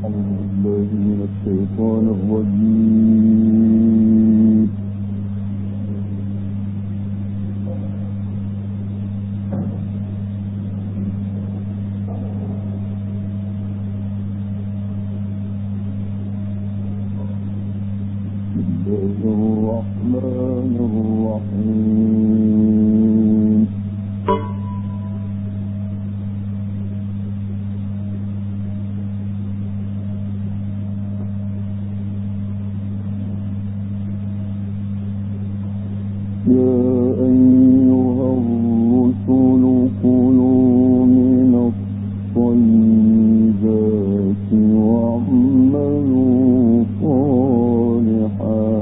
الشيطان الرجيم. بسم الله الرحمن الرحيم. يا أيها الرسل كلوا من الطيبات واعملوا صالحا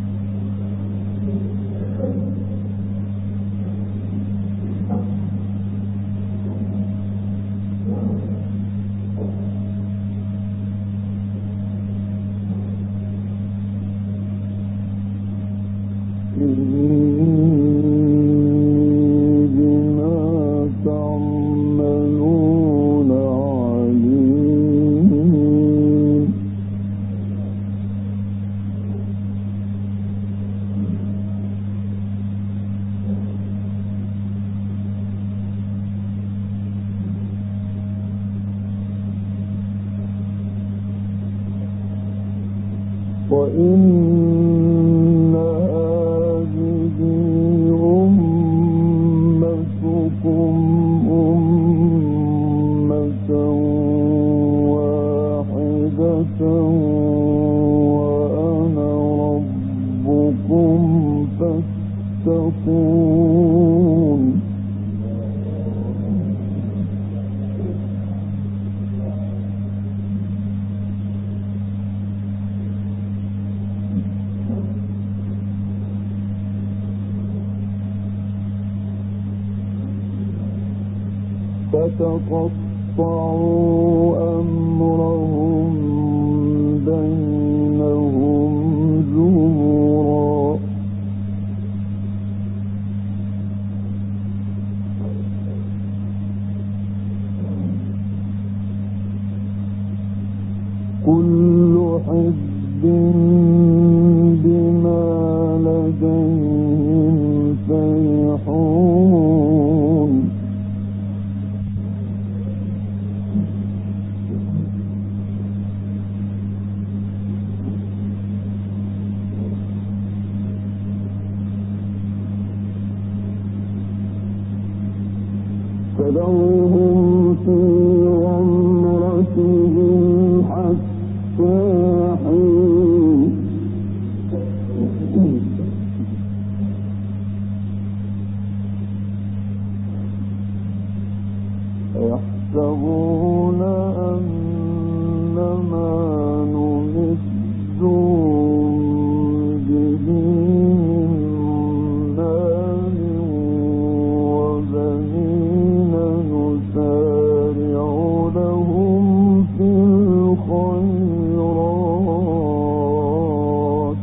بما تعملون عليم. وإن وأنا ربكم فاتقون. فتقطعوا أمرهم بينهم زبرا. كل حزب بما لديهم فرحون. فذرهم في غمرتهم حتى حين. يحسبون أنما نمدهم به من مال وبنين نسارع لهم في الخيرات.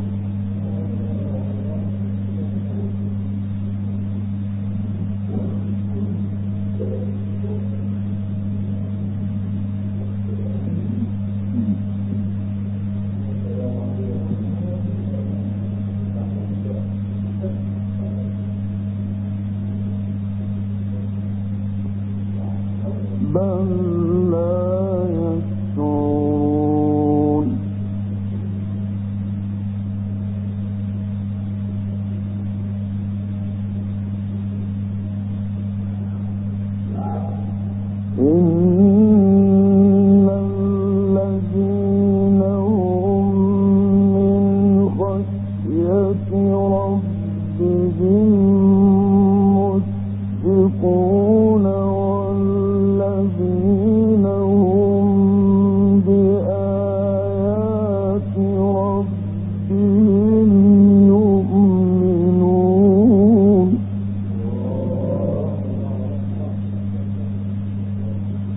بل لا يشعرون. إن الذين هم من خشية ربهم مشفقون والذين هم بآيات ربهم يؤمنون.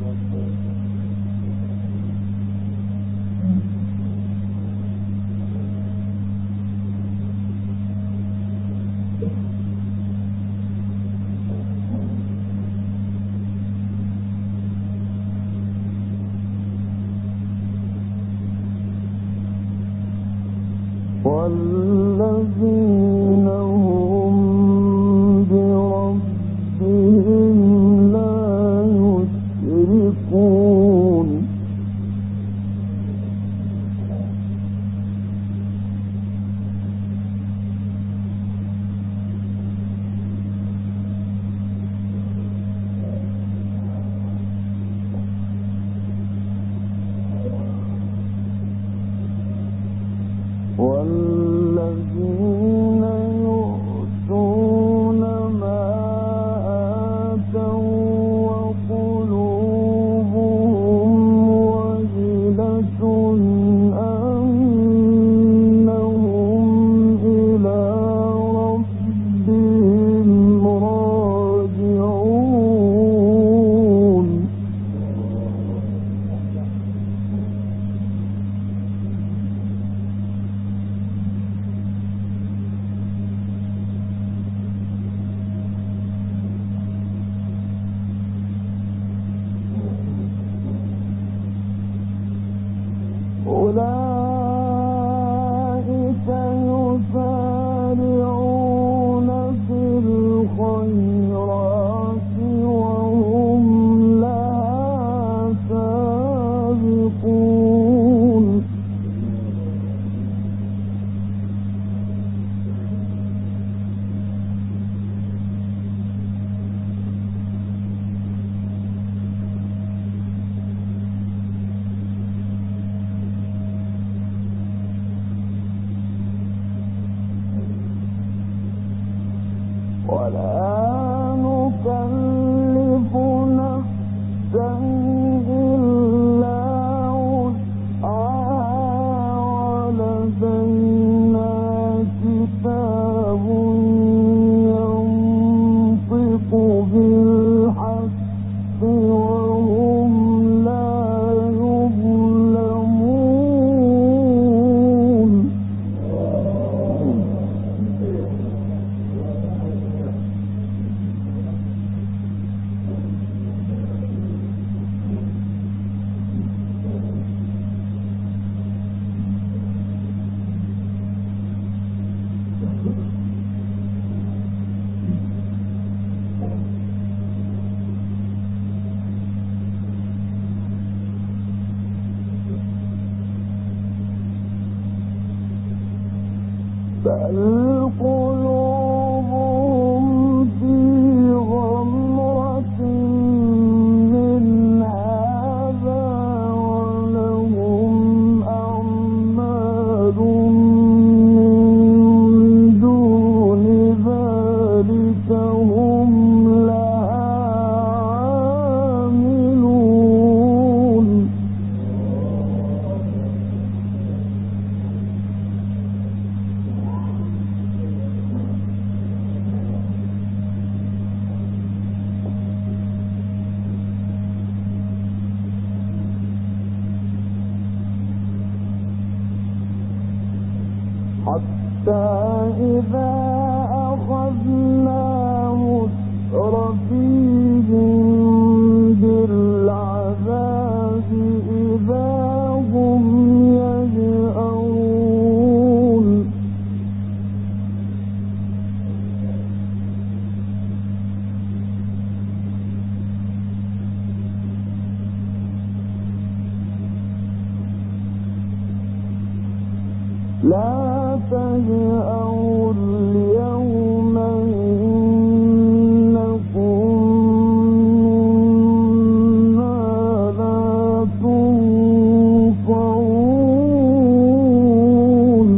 والذين هم بربهم لا يشركون والذين يؤتون ما آتوا وقلوبهم وجلة أنهم إلى ربهم راجعون أولئك يسارعون في الخيرات وهم لها سابقون ولا نكلف نفسا إلا وسعها ولدينا كتاب ينطق بالحق وهم لا يظلمون بل قلوبهم في غمرة من هذا ولهم أعمال من دون ذلك هم لها عاملون حتى إذا أخذنا مترفيهم بالعذاب إذا هم يجأرون لا تجأروا اليوم إنكم منا لا تنصرون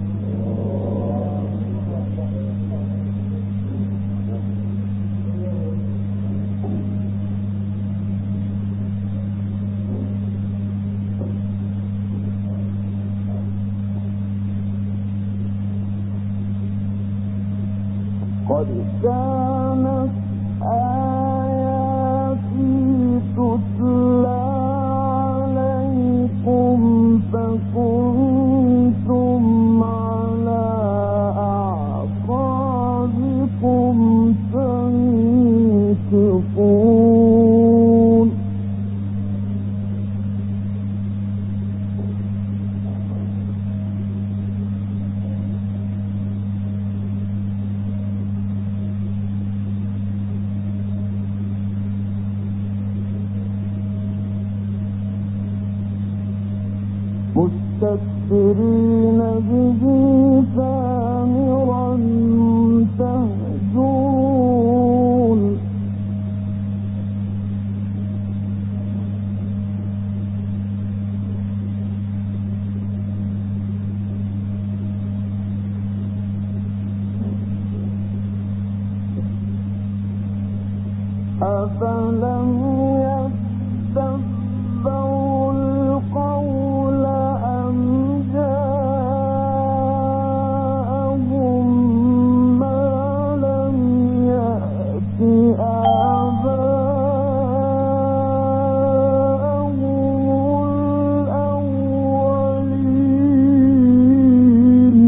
قد كانت آياتي تتلى عليكم فكنتم على أعقابكم تنكصون مستكبرين به سامرا تهجرون أفلم يدبروا القول أم جاءهم ما لم يأت آباءهم الأولين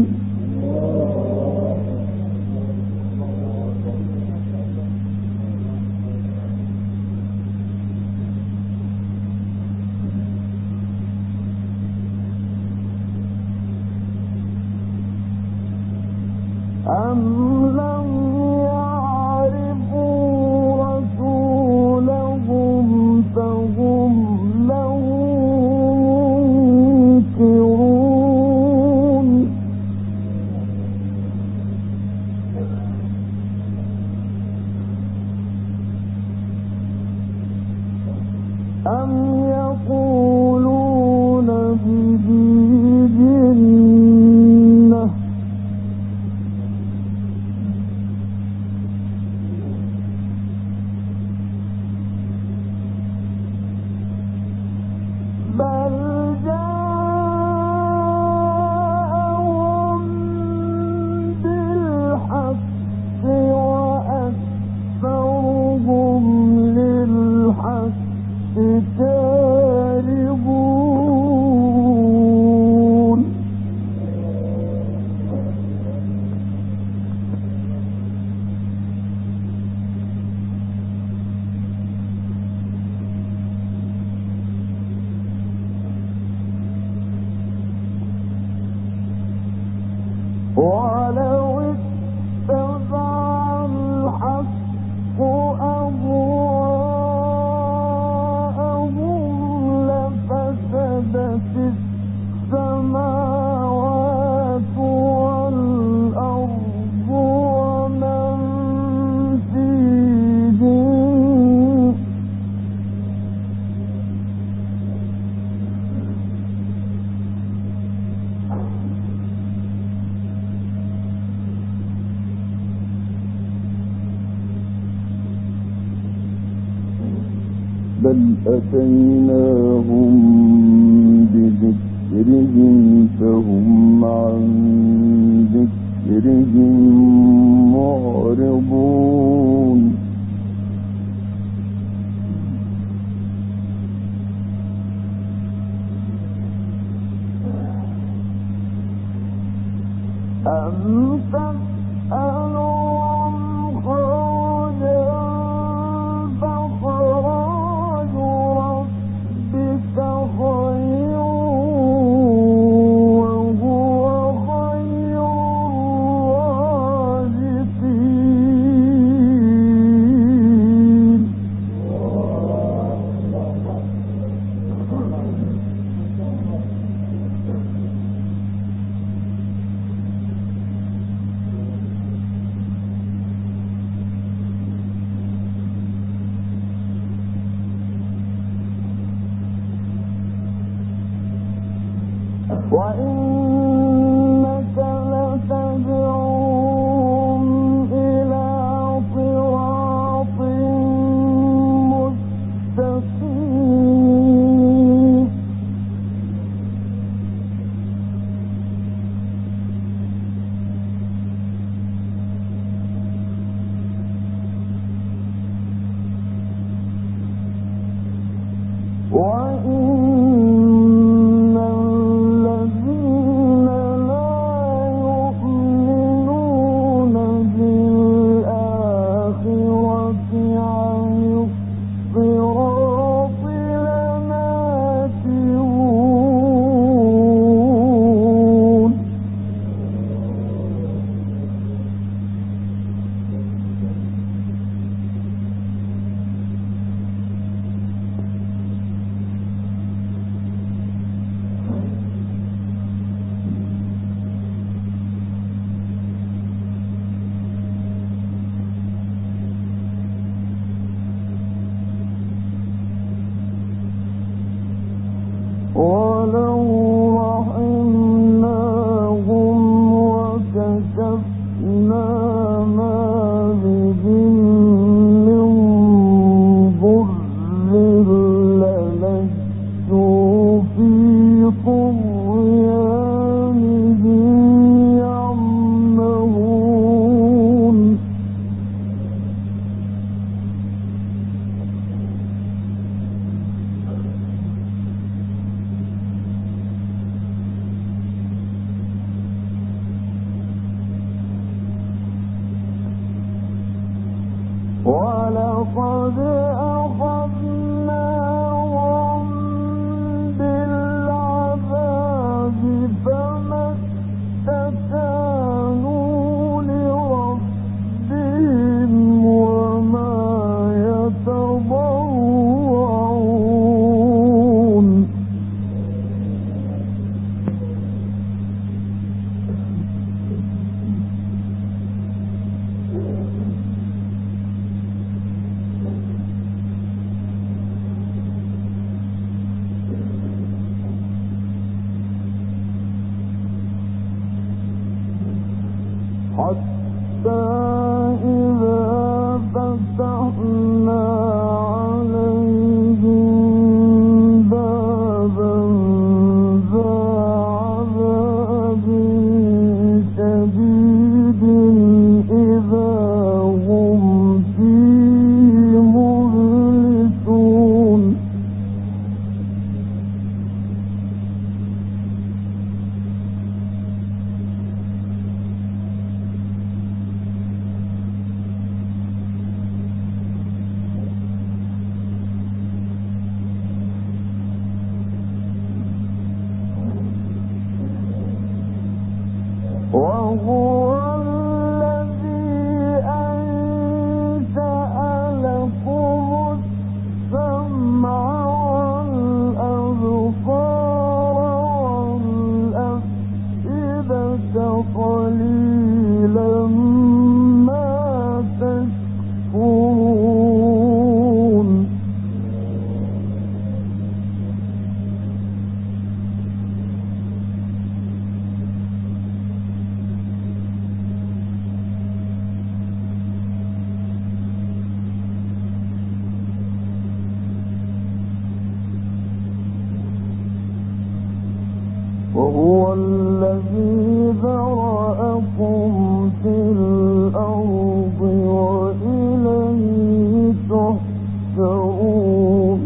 أم لم يعرفوا رسولهم فهم له منكرون أم يقولون به جنة بل جاءهم بالحق وأكثرهم للحق كارهون ولو اتبع الحق أهواءهم لفسدت السماوات والأرض ومن فيهن بل أتيناهم بذكرهم فهم عن ذكرهم معرضون أم تسألهم خرجا فخراج ربك خير وهو خير الرازقين وإنك لتدعوهم إلى صراط مستقيم وإن الذين لا يؤمنون بالآخرة عن الصراط لناكبون وهو الذي ذرأكم في الأرض وإليه تحشرون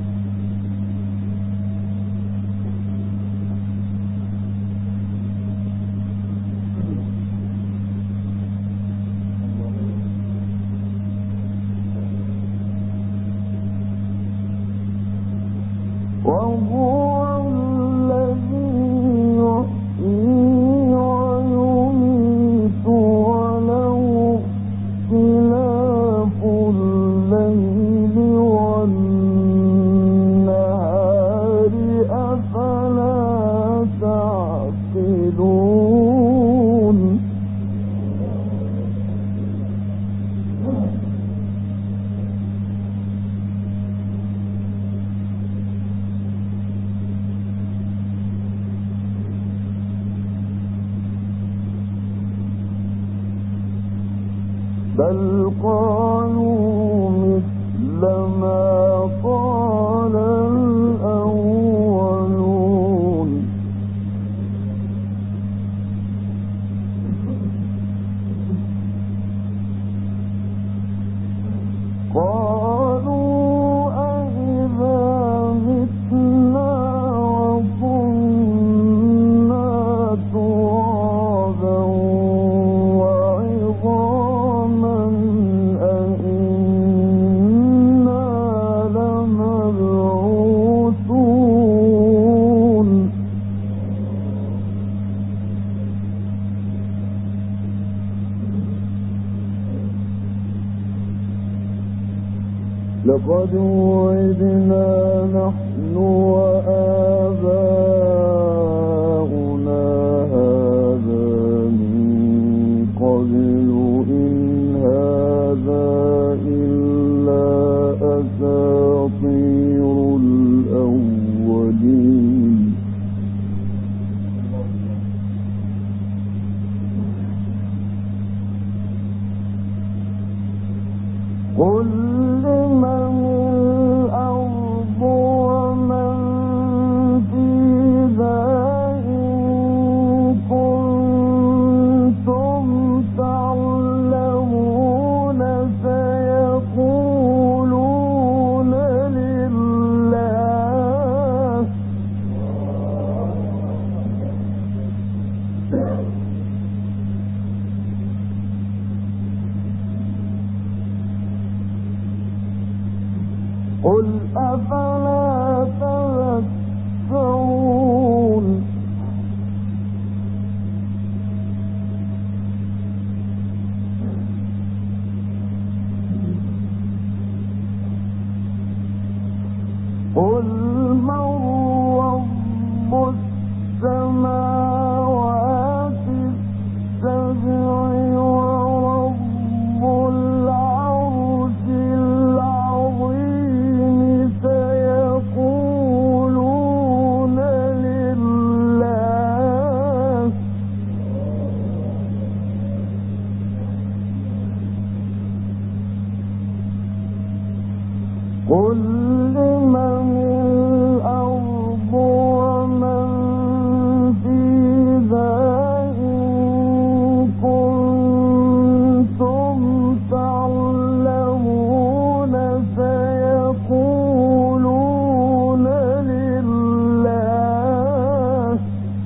وهو الذي يحيي ويميت وله اختلاف الليل والنهار أفلا تعقلون بل قالوا مثل ما قال الأولون قالوا أإذا متنا وكنا ترابا وعظاما أإنا لمبعوثون لقد وعدنا نحن وآباؤنا هذا من قبل إن هذا إلا أساطير الأولين قل لمن الأرض ومن فيها إن كنتم تعلمون سيقولون لله قل أفلا تذكرون قل من رب السماوات السبع ورب العرش العظيم سيقولون لله قل لمن الأرض ومن فيها إن كنتم تعلمون سيقولون لله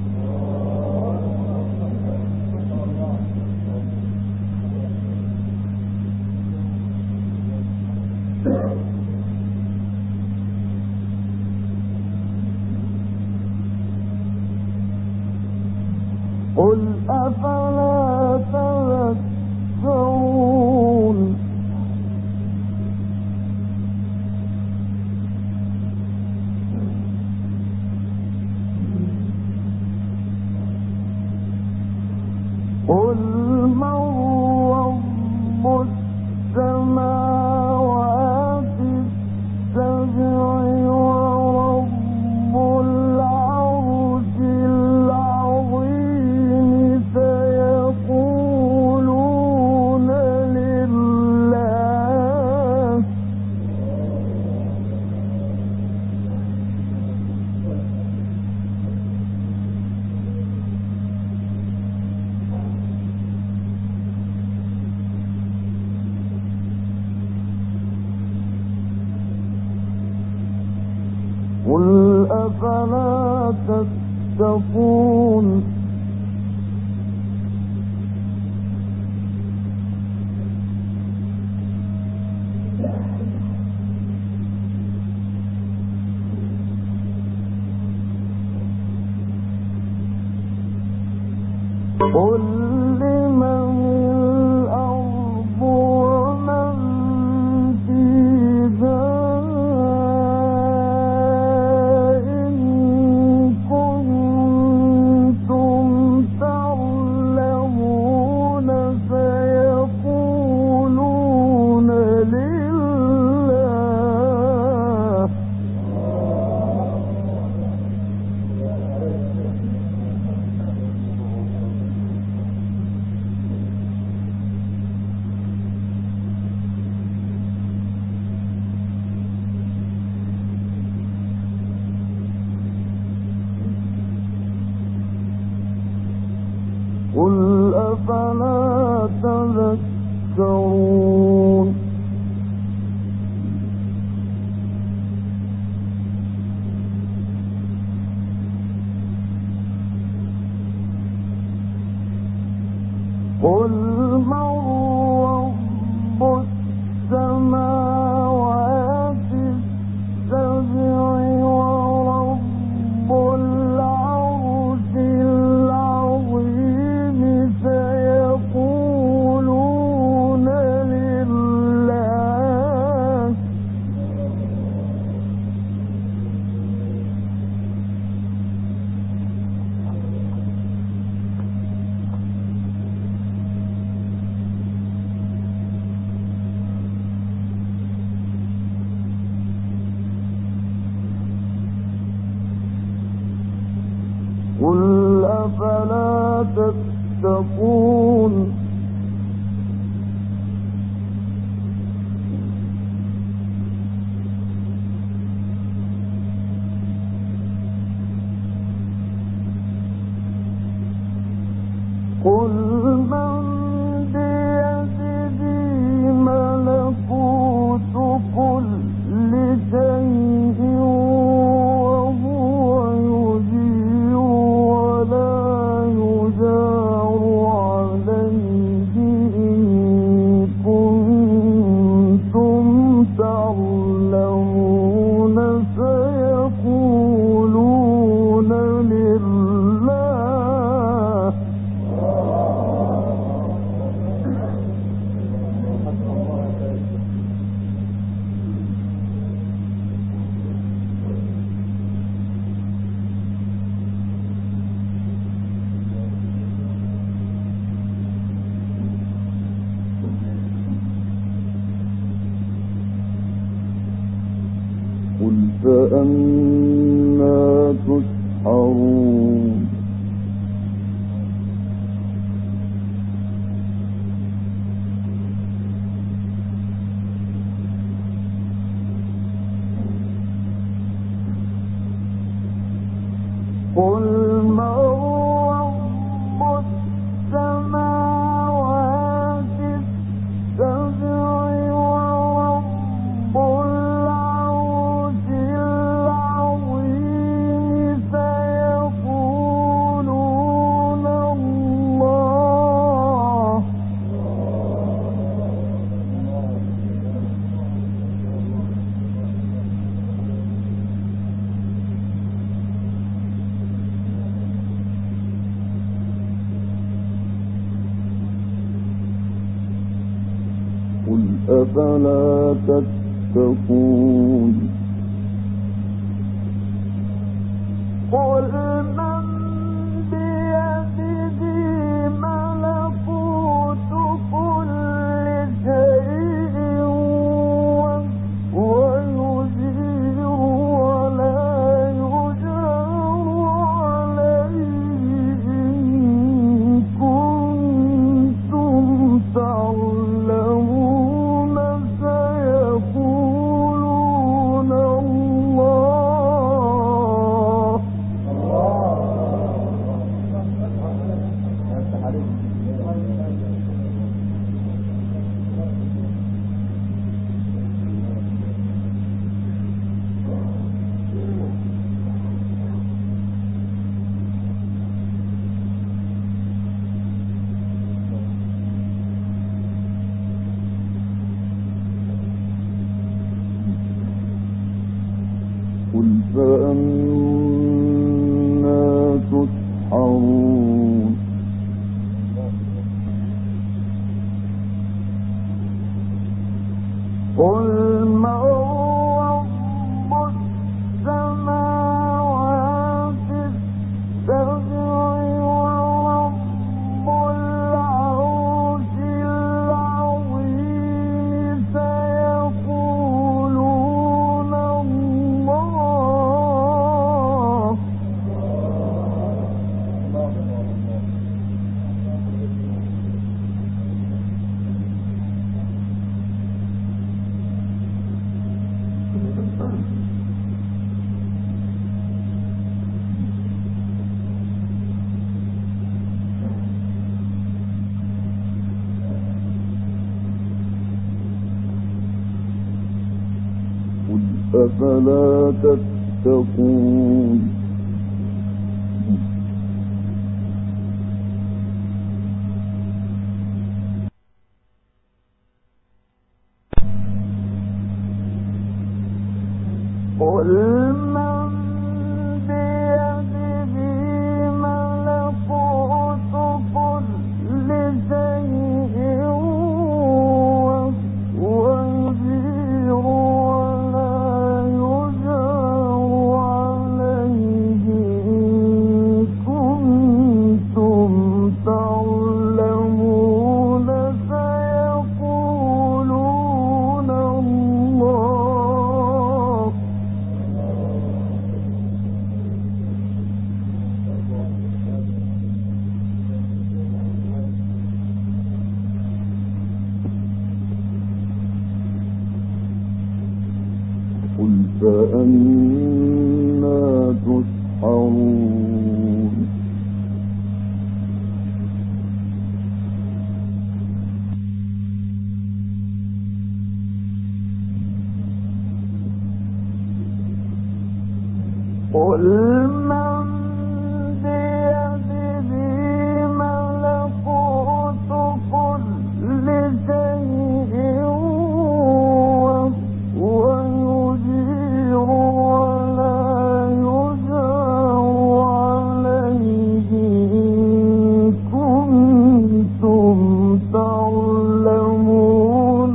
قل أفلا تذكرون قل من رب السماوات السبع ورب العرش العظيم سيقولون قل أفلا تتقون قل لمن الأرض ومن فيها إن كنتم تعلمون سيقولون لله قل أفلا تذكرون قل من رب السماوات السبع ورب العرش العظيم سيقولون لله قل أفلا تتقون قل من بيده ملكوت كل شيء وهو يجير ولا يجار عليه إن كنتم تعلمون سيقولون لله قل فأنى تسحرون قل من رب السماوات السبع ورب العرش العظيم سيقولون الله قل أفلا تتقون قل من بيده ملكوت كل شيء وهو يجير ولا يجار عليه إن كنتم تعلمون سيقولون الله فأنا تسحرون قل من رب السماوات السبع ورب العرش العظيم سيقولون الله قل أفلا تتقون قل من بيده ملكوت كل شيء وهو يجير ولا يجار عليه إن كنتم تعلمون سيقولون الله قل فأنا تسحرون قل من بيده ملكوت كل شيء وهو يجير ولا يجار عليه إن كنتم تعلمون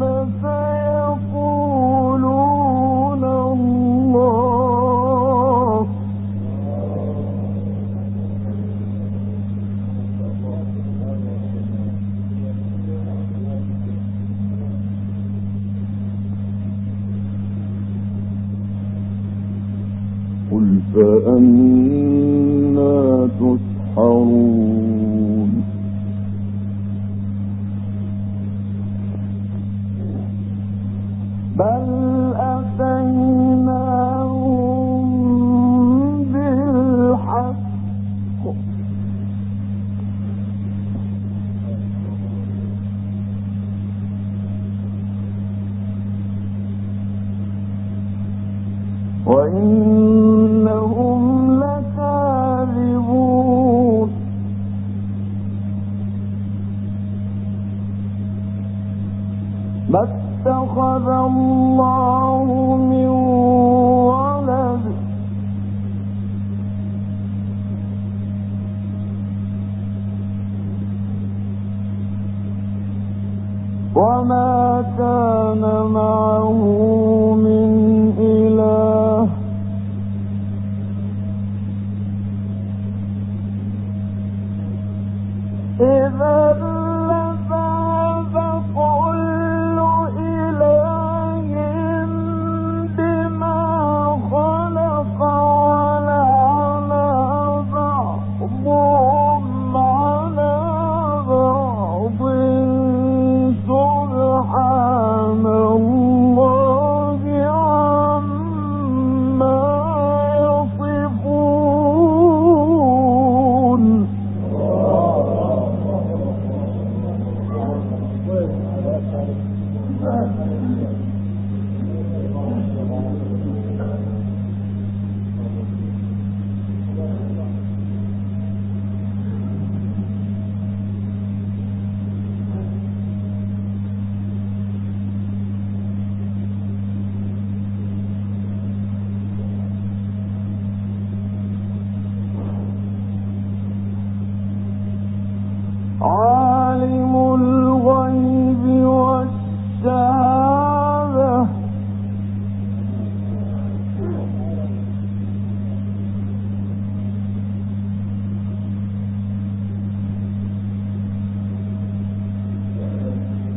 سيقولون الله قل فأنا تسحرون بل أتيناهم بالحق وإنهم لكاذبون ما اتخذ الله من ولد وما كان معه من إله إذا لذهب كل إله بما خلق ولعلى بعضهم على بعض سبحان الله عما يصفون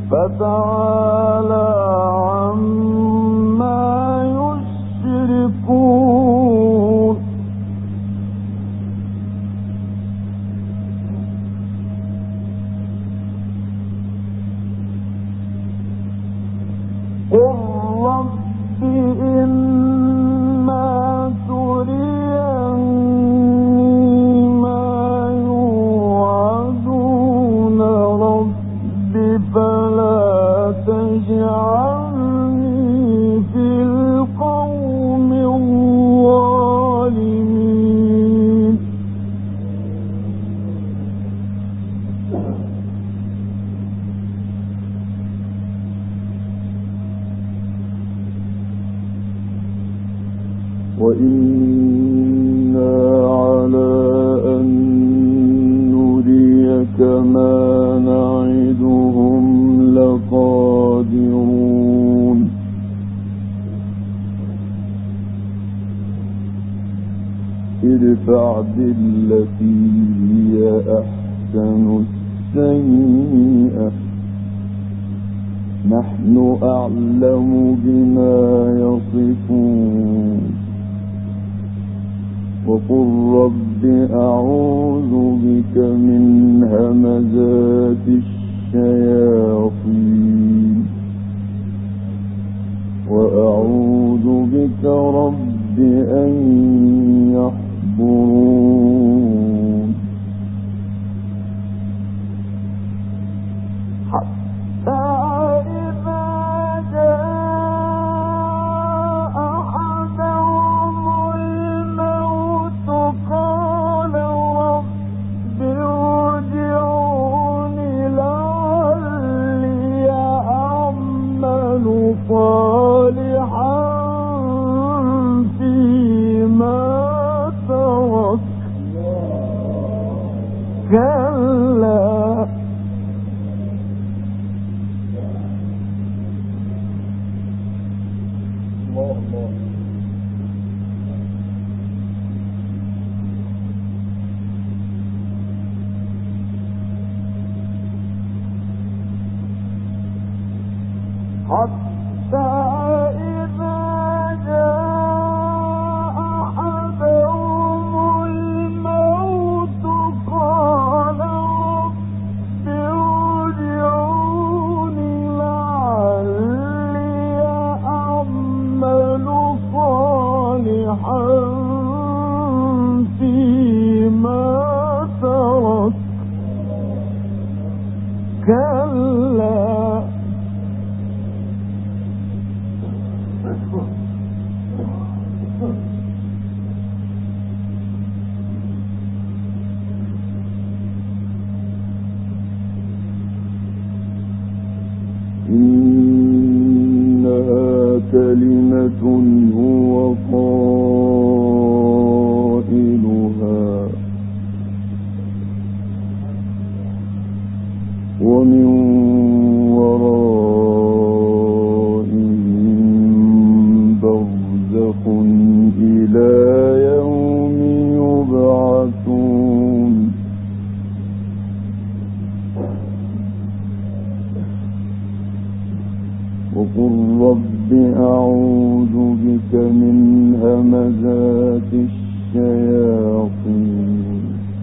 فتعالى عما يشركون قل رب إما تريني ما يوعدون رب فلا تجعلني في القوم الظالمين وإنا على أن نريك ما نعدهم لقادرون ادفع بالتي هي أحسن السيئة نحن أعلم بما يصفون وقل رب أعوذ بك من همزات الشياطين وأعوذ بك رب أن يحضرون حتى إذا جاء أحدهم الموت قال رب ارجعون لعلي أعمل صالحا فيما ترك كلا حتى إذا جاء أحدهم الموت قال رب ارجعون لعلي أعمل صالحا فيما ترك كلا إنها كلمة هو قائلها ومن ورائهم برزخ إلى يوم يبعثون وقل رب أعوذ بك من همزات الشياطين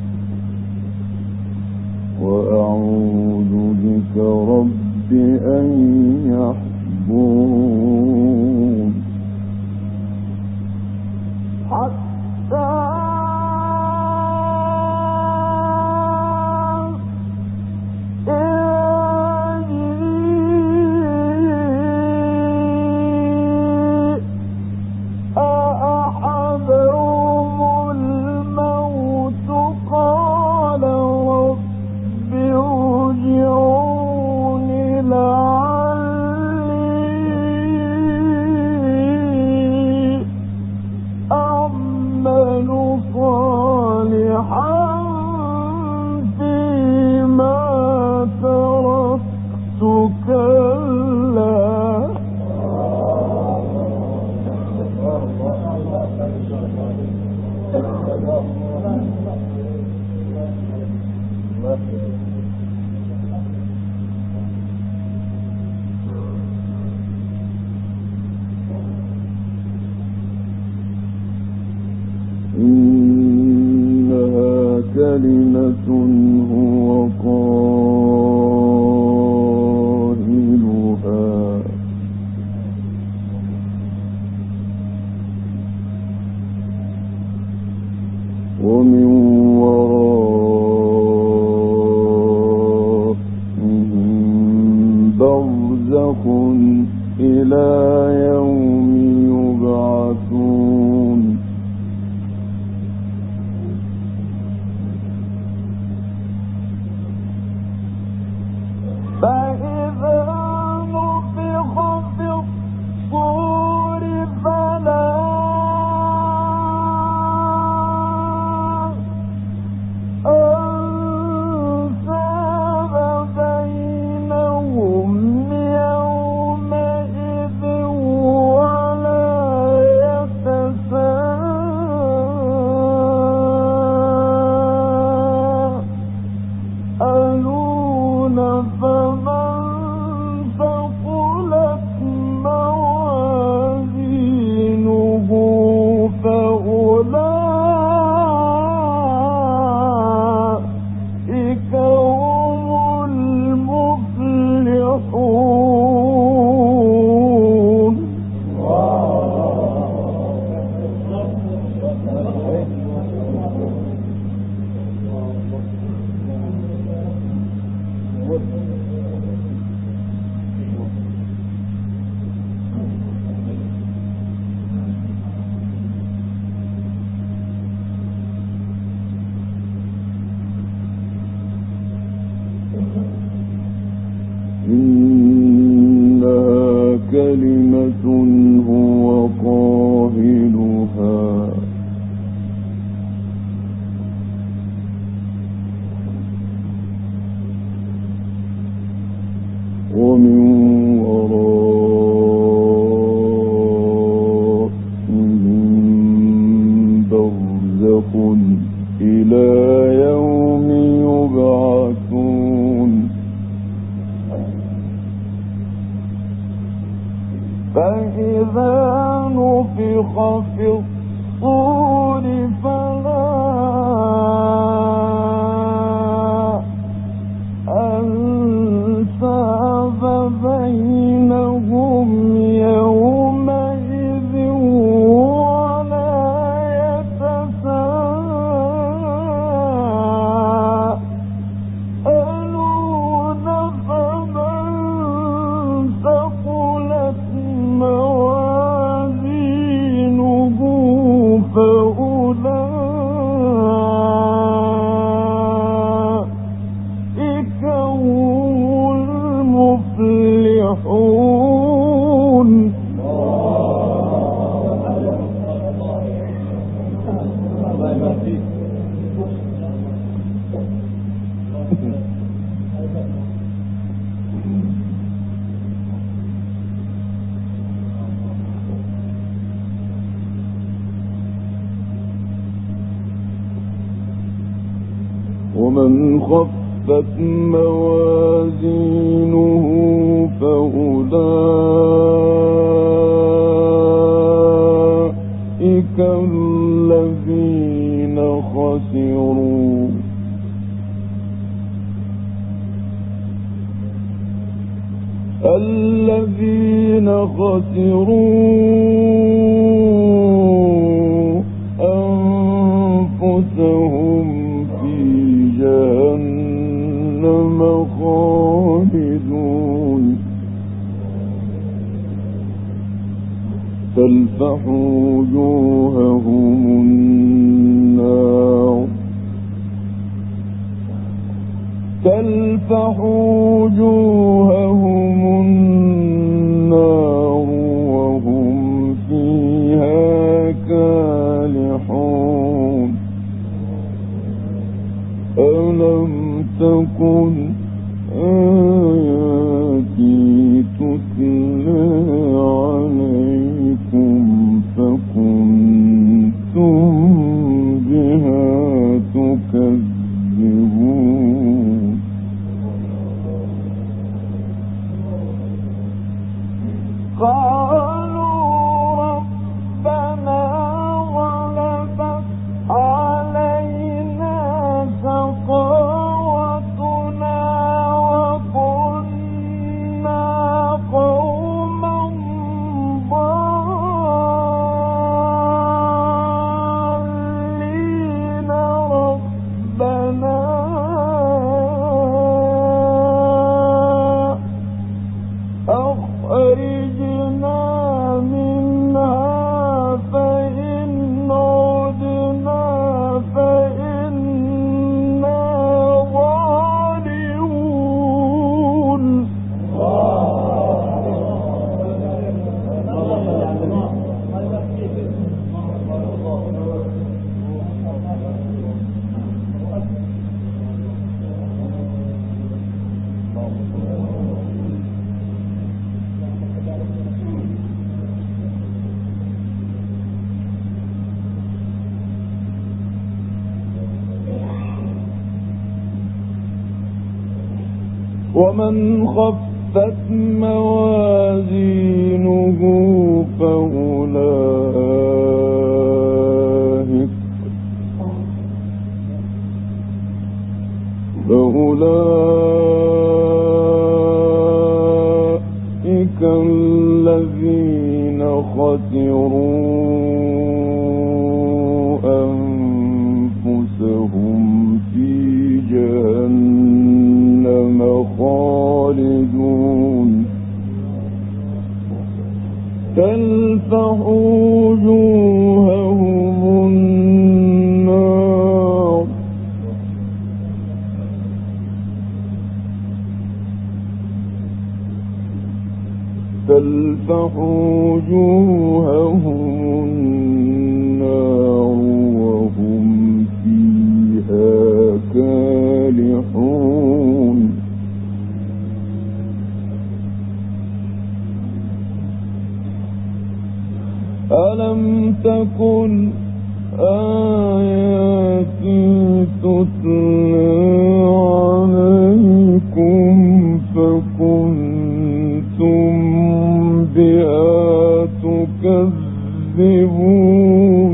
وأعوذ بك رب أن يحضرون حتى إنها كلمة هو قائلها ومن ورائهم برزخ إلى يوم يبعثون فإذا نفخ في الصور فلا أنساب بينهم يومئذ ولا يتساءلون فمن ثقلت موازينه فأولئك هم المفلحون. إنها كلمة هو قائلها ومن ورائهم برزخ إلى يوم يبعثون فإذا نفخ في الصور فلا أنساب بينهم يومئذ ولا يتساءلون فمن ثقلت موازينه فأولئك هم المفلحون. ومن خفت موازينه فأولئك الذين خسروا أنفسهم في جهنم خالدون تلفح وجوههم النار وهم فيها كالحون ألم تكن آياتي تتلى عليكم فكنتم بها تكذبون قالوا ربنا غلبت ومن خفت موازينه فأولئك الذين خسروا أنفسهم في جهنم خالدون تلفح وجوههم النار وهم فيها كالحون ألم تكن آياتي تتلى عليكم فكنتم بها تكذبون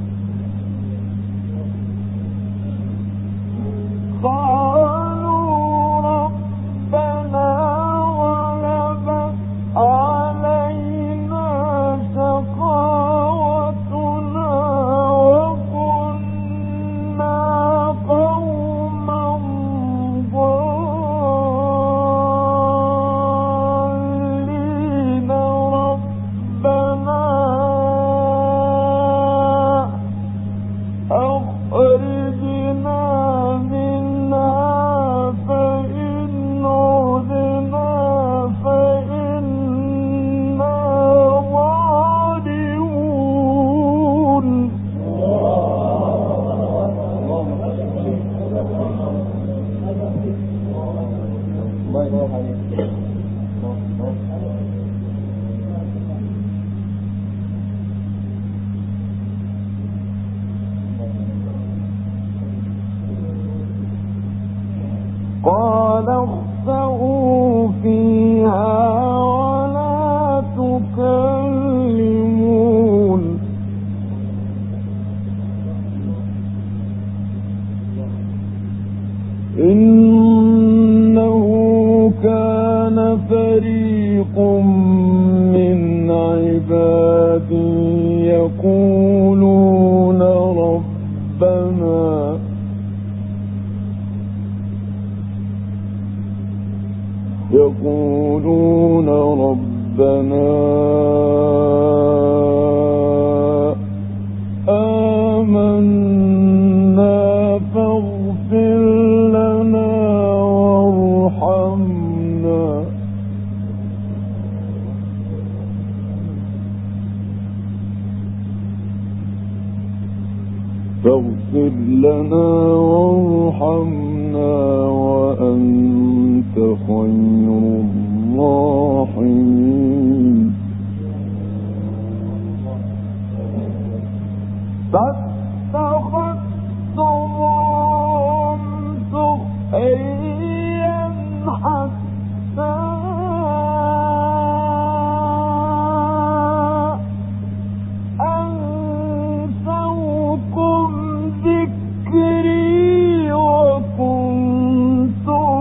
قال اخسئوا فيها ولا تكلمون إنه كان فريق من عبادي يقولون ربنا آمنا فاغفر لنا وارحمنا وأنت خير الراحمين فاتخذتموهم سخريا حتى أنسوكم ذكري وكنتم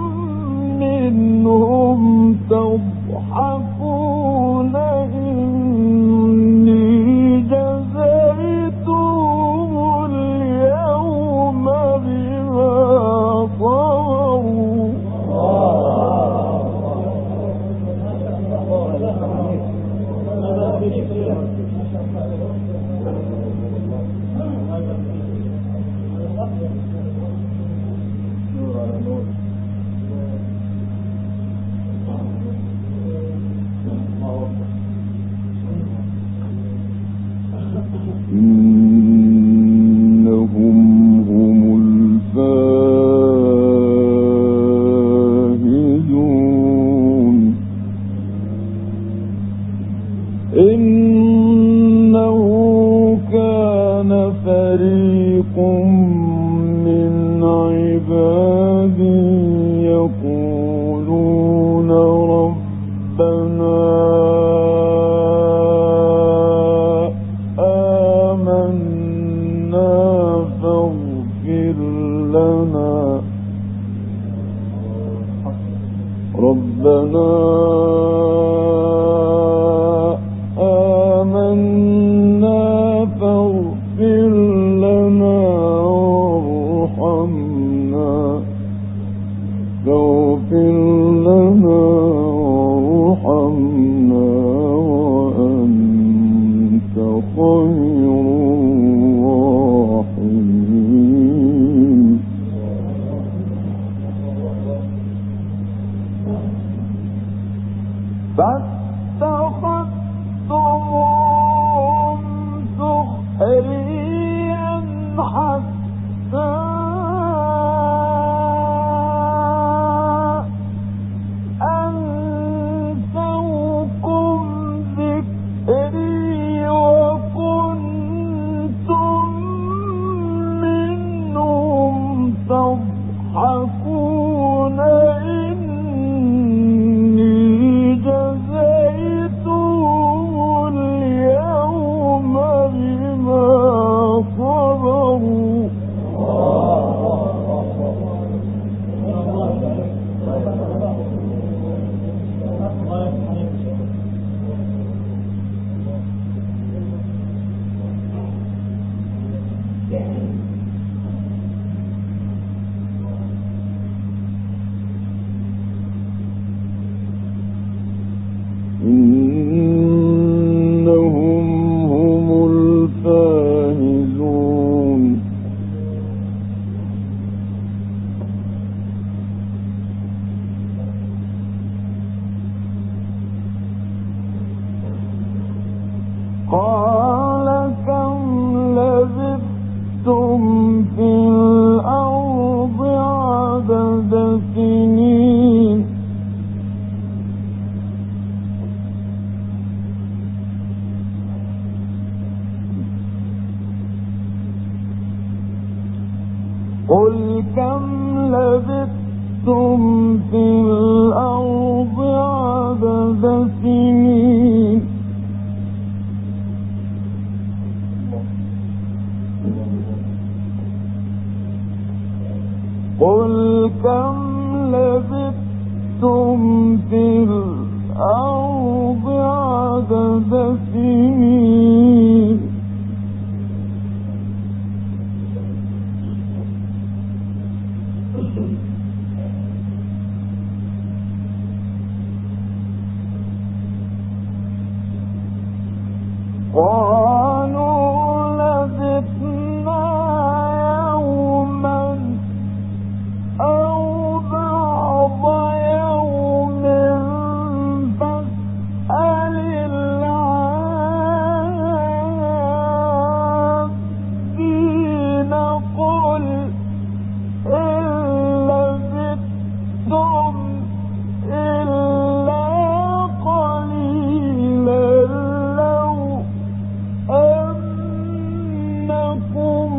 منهم تضحكون إني جزيتهم اليوم بما صبروا إنهم هم الفائزون إنه كان فريق من عبادي يقول لنا آمنا فاغفر لنا وارحمنا وأنت خير الراحمين. فاتخذتموهم سخريا حتى أنسوكم ذكري وكنتم منهم تضحكون. إني جزيتهم اليوم بما صبروا إنهم هم الفائزون. قال كم لبثتم في الأرض عدد سنين. قل كم لبثتم في الأرض عدد سنين. قل كم لبثتم في الأرض عدد سنين. قالوا لبثنا يوما أو بعض يوم فاسأل العادين. قل إن لبثتم إلا قليلا لو أنكم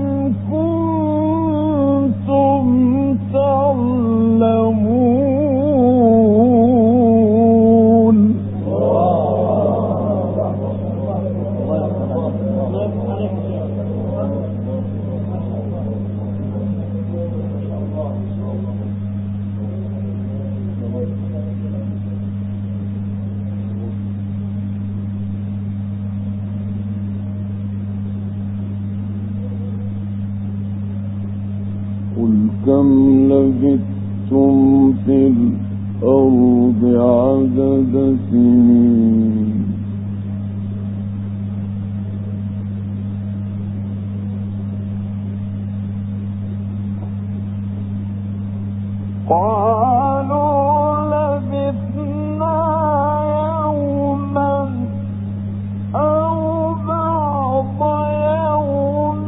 كنتم تعلمون. قل كم لبثتم في الأرض عدد سنين. قالوا لبثنا يوما أو بعض يوم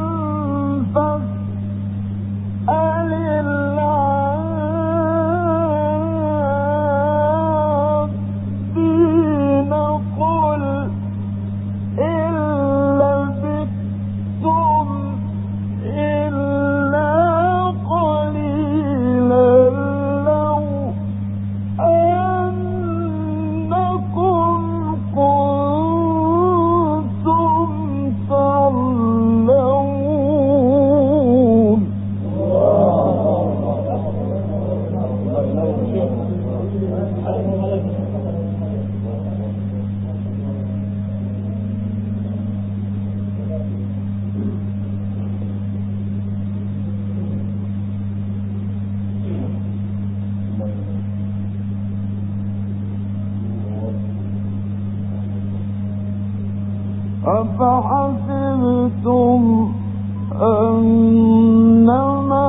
فاسأل العادين. قل إن لبثتم إلا قليلا أفحسبتم أنما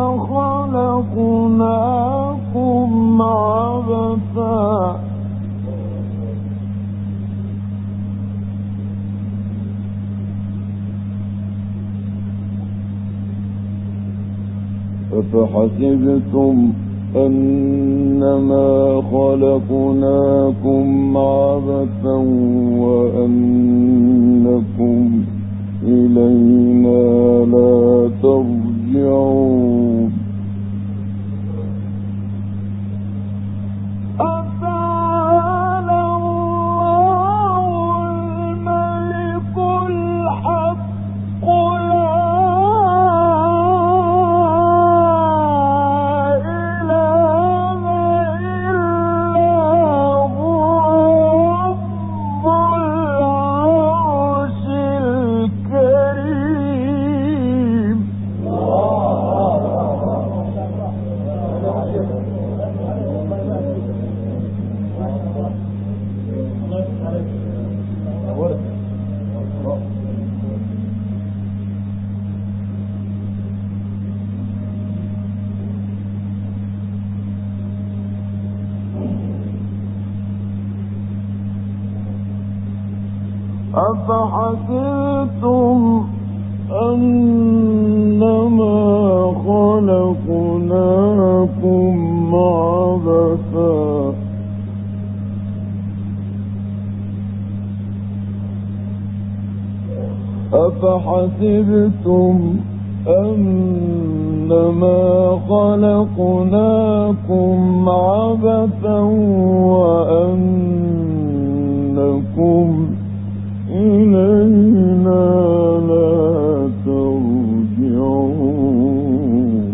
خلقناكم عبثا أفحسبتم أنما خلقناكم عبثا وأنكم إلينا لا ترجعون أتعالى الله الملك الحق أفحسبتم أنما خلقناكم عبثا أفحسبتم أنما خلقناكم عبثا وأنكم إلينا لا ترجعون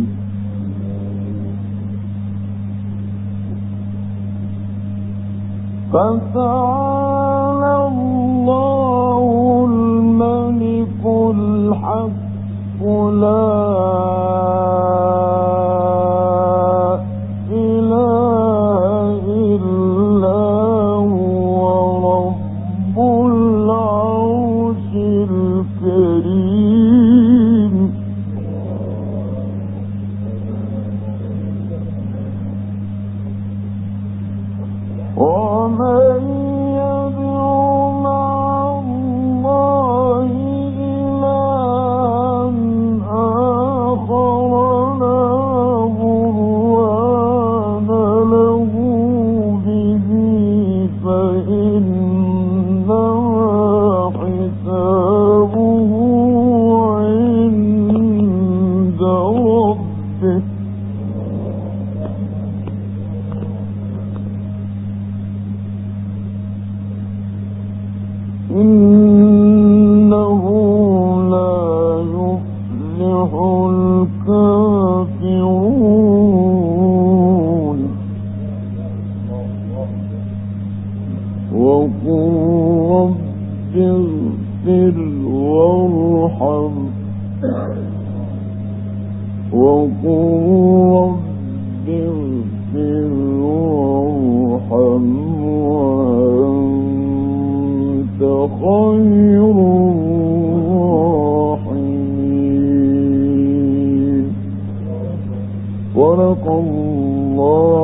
فتعالى الله الملك الحق لا إله إلا هو رب العرش الكريم ومن يدعو مع الله إلها آخر لا برهان له به فإنما حسابه عند ربه إنه لا يفلح الكافرون وقل رب اغفر وارحم وقل رب اغفر وارحم وأنت خير الراحمين. صدق الله